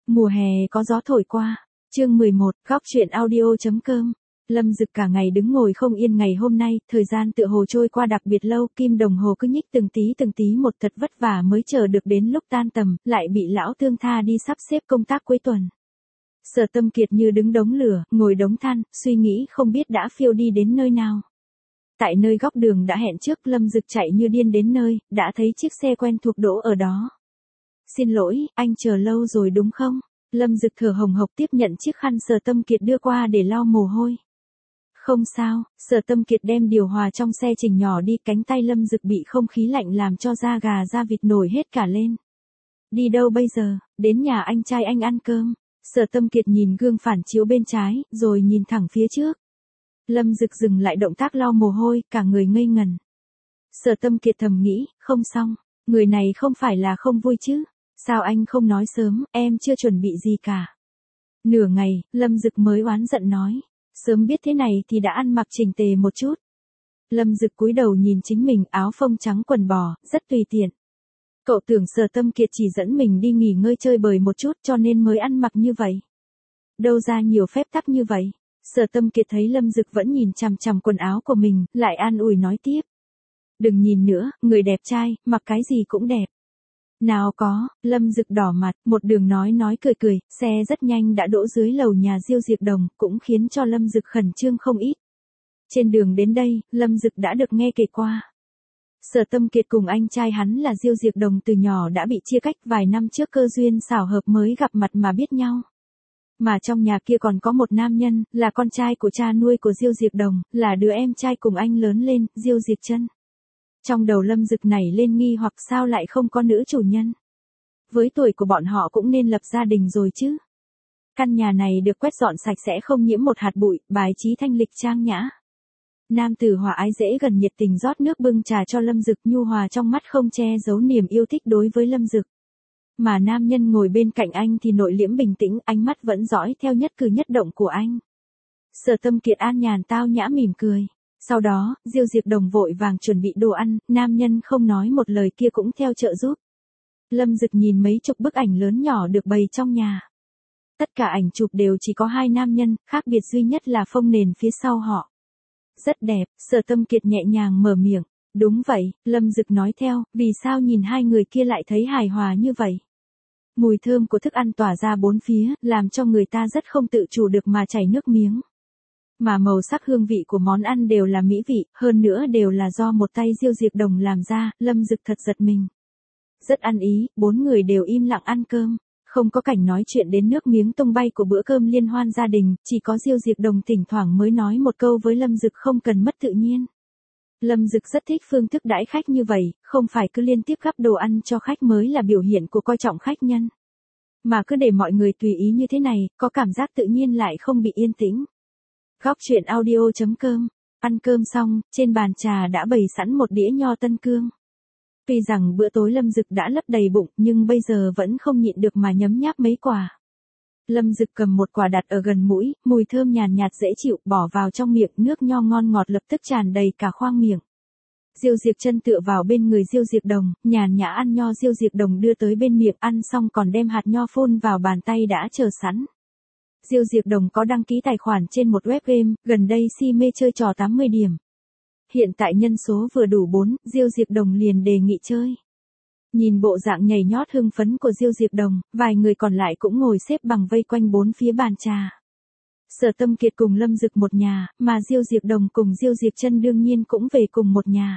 Mùa hè có gió thổi qua. Chương 11, góc truyện audio.com. Lâm Dực cả ngày đứng ngồi không yên ngày hôm nay, thời gian tựa hồ trôi qua đặc biệt lâu, kim đồng hồ cứ nhích từng tí một, thật vất vả mới chờ được đến lúc tan tầm, lại bị lão thương tha đi sắp xếp công tác cuối tuần. Sở Tâm Kiệt như đứng đống lửa, ngồi đống than, suy nghĩ không biết đã phiêu đi đến nơi nào. Tại nơi góc đường đã hẹn trước, Lâm Dực chạy như điên đến nơi, đã thấy chiếc xe quen thuộc đỗ ở đó. Xin lỗi, anh chờ lâu rồi đúng không? Lâm Dực thở hồng hộc tiếp nhận chiếc khăn Sở Tâm Kiệt đưa qua để lau mồ hôi. Không sao, Sở Tâm Kiệt đem điều hòa trong xe chỉnh nhỏ đi, cánh tay Lâm Dực bị không khí lạnh làm cho da gà da vịt nổi hết cả lên. Đi đâu bây giờ? Đến nhà anh trai anh ăn cơm. Sở Tâm Kiệt nhìn gương phản chiếu bên trái, rồi nhìn thẳng phía trước. Lâm Dực dừng lại động tác lau mồ hôi, cả người ngây ngần. Sở Tâm Kiệt thầm nghĩ, không xong, người này không phải là không vui chứ? Sao anh không nói sớm, em chưa chuẩn bị gì cả. Nửa ngày, Lâm Dực mới oán giận nói. Sớm biết thế này thì đã ăn mặc chỉnh tề một chút. Lâm Dực cúi đầu nhìn chính mình, áo phông trắng quần bò, rất tùy tiện. Cậu tưởng Sở Tâm Kiệt chỉ dẫn mình đi nghỉ ngơi chơi bời một chút cho nên mới ăn mặc như vậy. Đâu ra nhiều phép tắc như vậy. Sở Tâm Kiệt thấy Lâm Dực vẫn nhìn chằm chằm quần áo của mình, lại an ủi nói tiếp. Đừng nhìn nữa, người đẹp trai, mặc cái gì cũng đẹp. Nào có, Lâm Dực đỏ mặt, một đường nói cười, xe rất nhanh đã đỗ dưới lầu nhà Diêu Diệp Đồng, cũng khiến cho Lâm Dực khẩn trương không ít. Trên đường đến đây, Lâm Dực đã được nghe kể qua. Sở Tâm Kiệt cùng anh trai hắn là Diêu Diệp Đồng từ nhỏ đã bị chia cách, vài năm trước cơ duyên xảo hợp mới gặp mặt mà biết nhau. Mà trong nhà kia còn có một nam nhân, là con trai của cha nuôi của Diêu Diệp Đồng, là đứa em trai cùng anh lớn lên, Diêu Diệp Trân. Trong đầu Lâm Dực nảy lên nghi hoặc sao lại không có nữ chủ nhân. Với tuổi của bọn họ cũng nên lập gia đình rồi chứ. Căn nhà này được quét dọn sạch sẽ không nhiễm một hạt bụi, bài trí thanh lịch trang nhã. Nam tử hòa ái dễ gần nhiệt tình rót nước bưng trà cho Lâm Dực, nhu hòa trong mắt không che giấu niềm yêu thích đối với Lâm Dực. Mà nam nhân ngồi bên cạnh anh thì nội liễm bình tĩnh, ánh mắt vẫn dõi theo nhất cử nhất động của anh. Sở Tâm Kiệt an nhàn tao nhã mỉm cười. Sau đó, Diêu Diệp Đồng vội vàng chuẩn bị đồ ăn, nam nhân không nói một lời kia cũng theo trợ giúp. Lâm Dực nhìn mấy chục bức ảnh lớn nhỏ được bày trong nhà. Tất cả ảnh chụp đều chỉ có hai nam nhân, khác biệt duy nhất là phông nền phía sau họ. Rất đẹp, Sở Tâm Kiệt nhẹ nhàng mở miệng. Đúng vậy, Lâm Dực nói theo, vì sao nhìn hai người kia lại thấy hài hòa như vậy? Mùi thơm của thức ăn tỏa ra bốn phía, làm cho người ta rất không tự chủ được mà chảy nước miếng. Mà màu sắc hương vị của món ăn đều là mỹ vị, hơn nữa đều là do một tay Diêu Diệp Đồng làm ra, Lâm Dực thật giật mình. Rất ăn ý, bốn người đều im lặng ăn cơm, không có cảnh nói chuyện đến nước miếng tung bay của bữa cơm liên hoan gia đình, chỉ có Diêu Diệp Đồng thỉnh thoảng mới nói một câu với Lâm Dực không cần mất tự nhiên. Lâm Dực rất thích phương thức đãi khách như vậy, không phải cứ liên tiếp gắp đồ ăn cho khách mới là biểu hiện của coi trọng khách nhân. Mà cứ để mọi người tùy ý như thế này, có cảm giác tự nhiên lại không bị yên tĩnh. Góc truyện audio.com. Ăn cơm xong, trên bàn trà đã bày sẵn một đĩa nho Tân Cương. Tuy rằng bữa tối Lâm Dực đã lấp đầy bụng, nhưng bây giờ vẫn không nhịn được mà nhấm nháp mấy quả. Lâm Dực cầm một quả đặt ở gần mũi, mùi thơm nhàn nhạt dễ chịu, bỏ vào trong miệng, nước nho ngon ngọt lập tức tràn đầy cả khoang miệng. Diêu Diệp Trân tựa vào bên người Diêu Diệp Đồng, nhàn nhã ăn nho Diêu Diệp Đồng đưa tới bên miệng, ăn xong còn đem hạt nho phun vào bàn tay đã chờ sẵn. Diêu Diệp Đồng có đăng ký tài khoản trên một web game, gần đây si mê chơi trò 80 điểm. Hiện tại nhân số vừa đủ 4, Diêu Diệp Đồng liền đề nghị chơi. Nhìn bộ dạng nhảy nhót hưng phấn của Diêu Diệp Đồng, vài người còn lại cũng ngồi xếp bằng vây quanh bốn phía bàn trà. Sở Tâm Kiệt cùng Lâm Dực một nhà, mà Diêu Diệp Đồng cùng Diêu Diệp Trân đương nhiên cũng về cùng một nhà.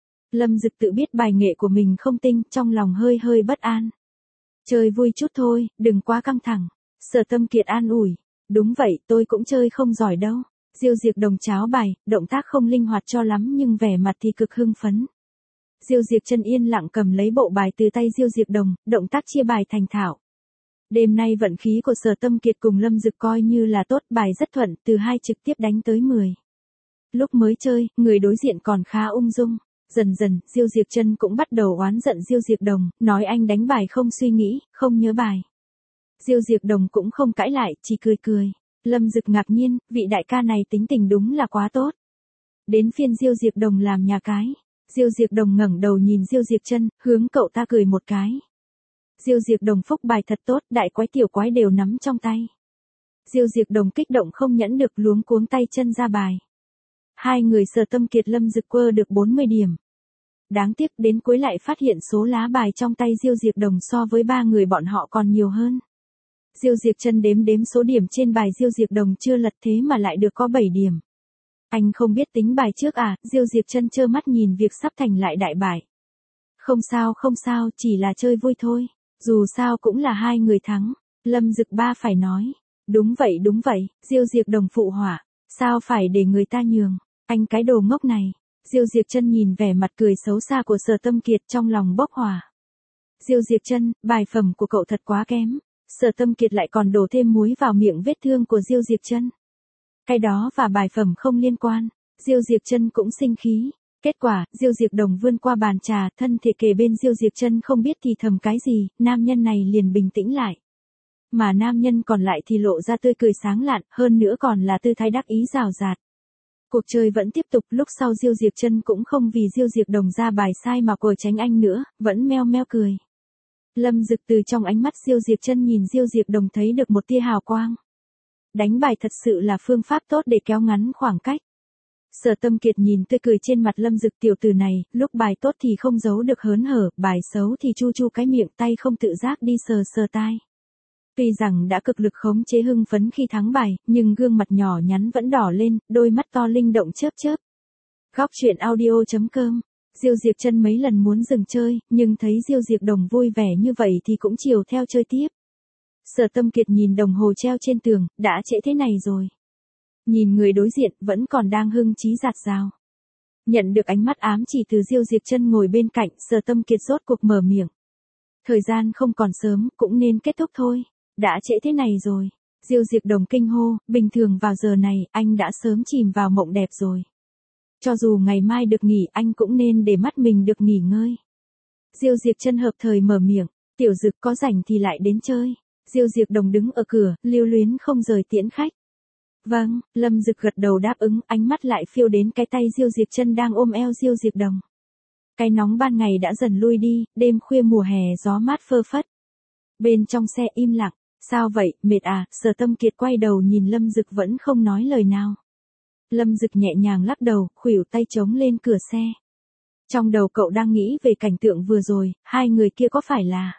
Lâm Dực tự biết bài nghệ của mình không tinh, trong lòng hơi bất an. Chơi vui chút thôi, đừng quá căng thẳng. Sở Tâm Kiệt an ủi. Đúng vậy, tôi cũng chơi không giỏi đâu. Diêu Diệp Đồng cháo bài, động tác không linh hoạt cho lắm nhưng vẻ mặt thì cực hưng phấn. Diêu Diệp Trân yên lặng cầm lấy bộ bài từ tay Diêu Diệp Đồng, động tác chia bài thành thạo. Đêm nay vận khí của Sở Tâm Kiệt cùng Lâm Dực coi như là tốt, bài rất thuận, từ 2 trực tiếp đánh tới 10. Lúc mới chơi, người đối diện còn khá ung dung. Dần dần, Diêu Diệp Trân cũng bắt đầu oán giận Diêu Diệp Đồng, nói anh đánh bài không suy nghĩ, không nhớ bài. Diêu Diệp Đồng cũng không cãi lại, chỉ cười. Lâm Dực ngạc nhiên, vị đại ca này tính tình đúng là quá tốt. Đến phiên Diêu Diệp Đồng làm nhà cái. Diêu Diệp Đồng ngẩng đầu nhìn Diêu Diệp Trân, hướng cậu ta cười một cái. Diêu Diệp Đồng phúc bài thật tốt, đại quái tiểu quái đều nắm trong tay. Diêu Diệp Đồng kích động không nhẫn được luống cuống tay chân ra bài. Hai người Sở Tâm Kiệt Lâm Dực quơ được 40 điểm. Đáng tiếc đến cuối lại phát hiện số lá bài trong tay Diêu Diệp Đồng so với ba người bọn họ còn nhiều hơn. Diêu Diệp Chân đếm đếm số điểm trên bài Diêu Diệp Đồng chưa lật thế mà lại được có 7 điểm. Anh không biết tính bài trước à? Diêu Diệp Chân trơ mắt nhìn việc sắp thành lại đại bại. Không sao, chỉ là chơi vui thôi. Dù sao cũng là hai người thắng. Lâm Dực Ba phải nói. Đúng vậy, Diêu Diệp Đồng phụ họa. Sao phải để người ta nhường? Anh cái đồ ngốc này. Diêu Diệp Chân nhìn vẻ mặt cười xấu xa của Sở Tâm Kiệt trong lòng bốc hỏa. Diêu Diệp Chân, bài phẩm của cậu thật quá kém. Sở Tâm Kiệt lại còn đổ thêm muối vào miệng vết thương của Diêu Diệp Chân. Cái đó và bài phẩm không liên quan. Diêu Diệp Chân cũng sinh khí. Kết quả, Diêu Diệp Đồng vươn qua bàn trà, thân thể kề bên Diêu Diệp Chân không biết thì thầm cái gì, nam nhân này liền bình tĩnh lại. Mà nam nhân còn lại thì lộ ra tươi cười sáng lạn, hơn nữa còn là tư thái đắc ý rào rạt. Cuộc chơi vẫn tiếp tục, lúc sau Diêu Diệp Chân cũng không vì Diêu Diệp Đồng ra bài sai mà cờ tránh anh nữa, vẫn meo meo cười. Lâm Dực từ trong ánh mắt Diêu Diệp Chân nhìn Diêu Diệp Đồng thấy được một tia hào quang. Đánh bài thật sự là phương pháp tốt để kéo ngắn khoảng cách. Sở Tâm Kiệt nhìn tươi cười trên mặt Lâm Dực tiểu tử này, lúc bài tốt thì không giấu được hớn hở, bài xấu thì chu chu cái miệng, tay không tự giác đi sờ sờ tai. Tuy rằng đã cực lực khống chế hưng phấn khi thắng bài, nhưng gương mặt nhỏ nhắn vẫn đỏ lên, đôi mắt to linh động chớp chớp. Góc truyện audio.com. Diêu Diệp Chân mấy lần muốn dừng chơi, nhưng thấy Diêu Diệp Đồng vui vẻ như vậy thì cũng chiều theo chơi tiếp. Sở Tâm Kiệt nhìn đồng hồ treo trên tường, đã trễ thế này rồi. Nhìn người đối diện vẫn còn đang hưng trí dạt dào. Nhận được ánh mắt ám chỉ từ Diêu Diệp Chân ngồi bên cạnh, Sở Tâm Kiệt rốt cuộc mở miệng. Thời gian không còn sớm, cũng nên kết thúc thôi. Đã trễ thế này rồi. Diêu Diệp Đồng kinh hô, bình thường vào giờ này, anh đã sớm chìm vào mộng đẹp rồi. Cho dù ngày mai được nghỉ, anh cũng nên để mắt mình được nghỉ ngơi. Diêu Diệp Chân hợp thời mở miệng, tiểu Dực có rảnh thì lại đến chơi. Diêu Diệp Đồng đứng ở cửa, lưu luyến không rời tiễn khách. Vâng, Lâm Dực gật đầu đáp ứng, ánh mắt lại phiêu đến cái tay Diêu Diệp Chân đang ôm eo Diêu Diệp Đồng. Cái nóng ban ngày đã dần lui đi, đêm khuya mùa hè gió mát phơ phất. Bên trong xe im lặng, sao vậy, mệt à? Sở Tâm Kiệt quay đầu nhìn Lâm Dực vẫn không nói lời nào. Lâm Dực nhẹ nhàng lắc đầu, khuỷu tay chống lên cửa xe. Trong đầu cậu đang nghĩ về cảnh tượng vừa rồi, hai người kia có phải là...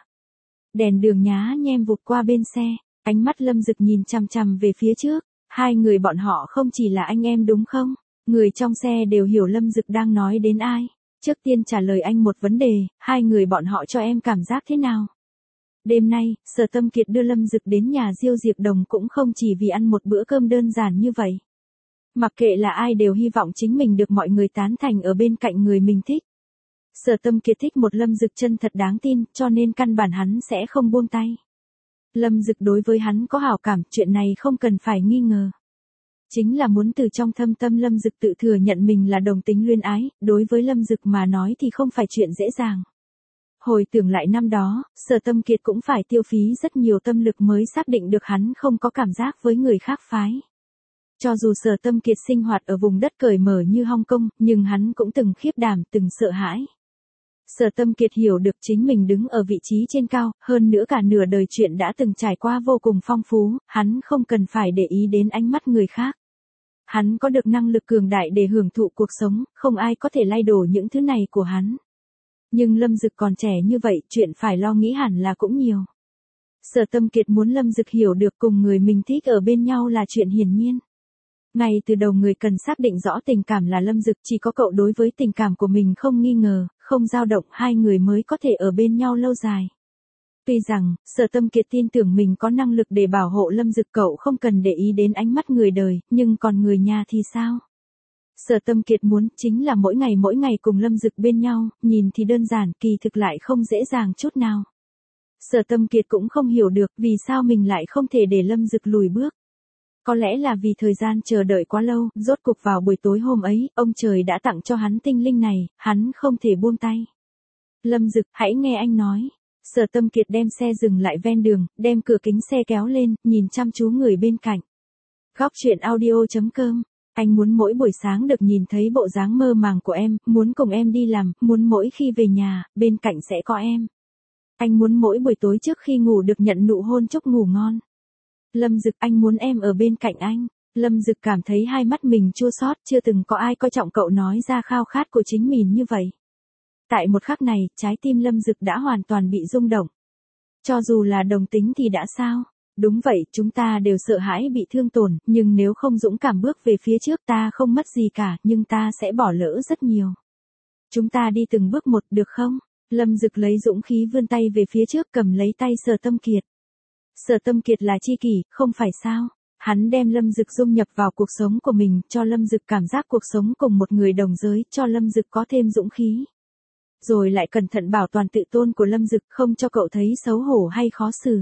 Đèn đường nhá nhem vụt qua bên xe, ánh mắt Lâm Dực nhìn chằm chằm về phía trước, hai người bọn họ không chỉ là anh em đúng không? Người trong xe đều hiểu Lâm Dực đang nói đến ai. Trước tiên trả lời anh một vấn đề, hai người bọn họ cho em cảm giác thế nào? Đêm nay, Sở Tâm Kiệt đưa Lâm Dực đến nhà Diêu Diệp Đồng cũng không chỉ vì ăn một bữa cơm đơn giản như vậy. Mặc kệ là ai đều hy vọng chính mình được mọi người tán thành ở bên cạnh người mình thích. Sở Tâm Kiệt thích một Lâm Dực chân thật đáng tin, cho nên căn bản hắn sẽ không buông tay. Lâm Dực đối với hắn có hảo cảm, chuyện này không cần phải nghi ngờ. Chính là muốn từ trong thâm tâm Lâm Dực tự thừa nhận mình là đồng tính luyến ái, đối với Lâm Dực mà nói thì không phải chuyện dễ dàng. Hồi tưởng lại năm đó, Sở Tâm Kiệt cũng phải tiêu phí rất nhiều tâm lực mới xác định được hắn không có cảm giác với người khác phái. Cho dù Sở Tâm Kiệt sinh hoạt ở vùng đất cởi mở như Hong Kong, nhưng hắn cũng từng khiếp đảm, từng sợ hãi. Sở Tâm Kiệt hiểu được chính mình đứng ở vị trí trên cao, hơn nữa cả nửa đời chuyện đã từng trải qua vô cùng phong phú, hắn không cần phải để ý đến ánh mắt người khác. Hắn có được năng lực cường đại để hưởng thụ cuộc sống, không ai có thể lay đổ những thứ này của hắn. Nhưng Lâm Dực còn trẻ như vậy, chuyện phải lo nghĩ hẳn là cũng nhiều. Sở Tâm Kiệt muốn Lâm Dực hiểu được cùng người mình thích ở bên nhau là chuyện hiển nhiên. Ngay từ đầu người cần xác định rõ tình cảm là Lâm Dực, chỉ có cậu đối với tình cảm của mình không nghi ngờ, không dao động, hai người mới có thể ở bên nhau lâu dài. Tuy rằng, Sở Tâm Kiệt tin tưởng mình có năng lực để bảo hộ Lâm Dực, cậu không cần để ý đến ánh mắt người đời, nhưng còn người nhà thì sao? Sở Tâm Kiệt muốn chính là mỗi ngày cùng Lâm Dực bên nhau, nhìn thì đơn giản, kỳ thực lại không dễ dàng chút nào. Sở Tâm Kiệt cũng không hiểu được vì sao mình lại không thể để Lâm Dực lùi bước. Có lẽ là vì thời gian chờ đợi quá lâu, rốt cuộc vào buổi tối hôm ấy, ông trời đã tặng cho hắn tinh linh này, hắn không thể buông tay. Lâm Dực, hãy nghe anh nói. Sở Tâm Kiệt đem xe dừng lại ven đường, đem cửa kính xe kéo lên, nhìn chăm chú người bên cạnh. Góc truyện audio.com. Anh muốn mỗi buổi sáng được nhìn thấy bộ dáng mơ màng của em, muốn cùng em đi làm, muốn mỗi khi về nhà, bên cạnh sẽ có em. Anh muốn mỗi buổi tối trước khi ngủ được nhận nụ hôn chúc ngủ ngon. Lâm Dực, anh muốn em ở bên cạnh anh. Lâm Dực cảm thấy hai mắt mình chua xót, chưa từng có ai coi trọng cậu nói ra khao khát của chính mình như vậy. Tại một khắc này, trái tim Lâm Dực đã hoàn toàn bị rung động. Cho dù là đồng tính thì đã sao? Đúng vậy, chúng ta đều sợ hãi bị thương tổn, nhưng nếu không dũng cảm bước về phía trước ta không mất gì cả, nhưng ta sẽ bỏ lỡ rất nhiều. Chúng ta đi từng bước một được không? Lâm Dực lấy dũng khí vươn tay về phía trước cầm lấy tay Sở Tâm Kiệt. Sở Tâm Kiệt là tri kỷ, không phải sao? Hắn đem Lâm Dực dung nhập vào cuộc sống của mình, cho Lâm Dực cảm giác cuộc sống cùng một người đồng giới, cho Lâm Dực có thêm dũng khí. Rồi lại cẩn thận bảo toàn tự tôn của Lâm Dực, không cho cậu thấy xấu hổ hay khó xử.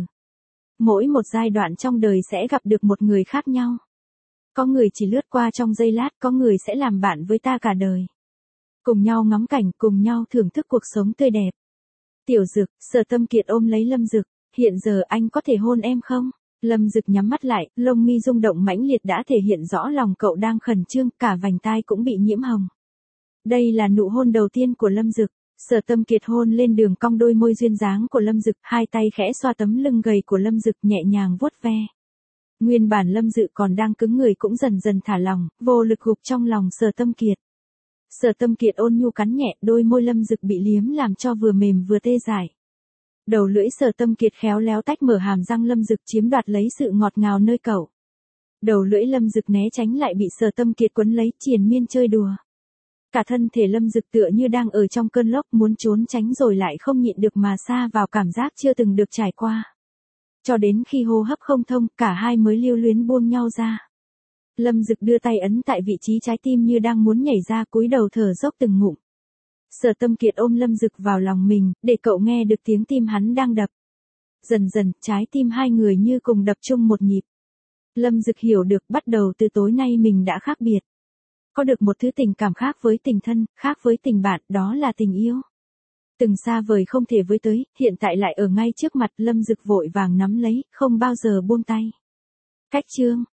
Mỗi một giai đoạn trong đời sẽ gặp được một người khác nhau. Có người chỉ lướt qua trong giây lát, có người sẽ làm bạn với ta cả đời. Cùng nhau ngắm cảnh, cùng nhau thưởng thức cuộc sống tươi đẹp. Tiểu Dực, Sở Tâm Kiệt ôm lấy Lâm Dực, hiện giờ anh có thể hôn em không? Lâm Dực nhắm mắt lại, lông mi rung động mãnh liệt đã thể hiện rõ lòng cậu đang khẩn trương, cả vành tai cũng bị nhiễm hồng. Đây là nụ hôn đầu tiên của Lâm Dực. Sở Tâm Kiệt hôn lên đường cong đôi môi duyên dáng của Lâm Dực, hai tay khẽ xoa tấm lưng gầy của Lâm Dực nhẹ nhàng vuốt ve. Nguyên bản Lâm Dực còn đang cứng người cũng dần dần thả lỏng, vô lực gục trong lòng Sở Tâm Kiệt. Sở Tâm Kiệt ôn nhu cắn nhẹ, đôi môi Lâm Dực bị liếm làm cho vừa mềm vừa tê dại. Đầu lưỡi Sở Tâm Kiệt khéo léo tách mở hàm răng Lâm Dực chiếm đoạt lấy sự ngọt ngào nơi cậu. Đầu lưỡi Lâm Dực né tránh lại bị Sở Tâm Kiệt quấn lấy triền miên chơi đùa. Cả thân thể Lâm Dực tựa như đang ở trong cơn lốc muốn trốn tránh rồi lại không nhịn được mà sa vào cảm giác chưa từng được trải qua. Cho đến khi hô hấp không thông, cả hai mới lưu luyến buông nhau ra. Lâm Dực đưa tay ấn tại vị trí trái tim như đang muốn nhảy ra, cúi đầu thở dốc từng ngụm. Sở Tâm Kiệt ôm Lâm Dực vào lòng mình, để cậu nghe được tiếng tim hắn đang đập. Dần dần, trái tim hai người như cùng đập chung một nhịp. Lâm Dực hiểu được bắt đầu từ tối nay mình đã khác biệt. Có được một thứ tình cảm khác với tình thân, khác với tình bạn, đó là tình yêu. Từng xa vời không thể với tới, hiện tại lại ở ngay trước mặt, Lâm Dực vội vàng nắm lấy, không bao giờ buông tay. Cách chương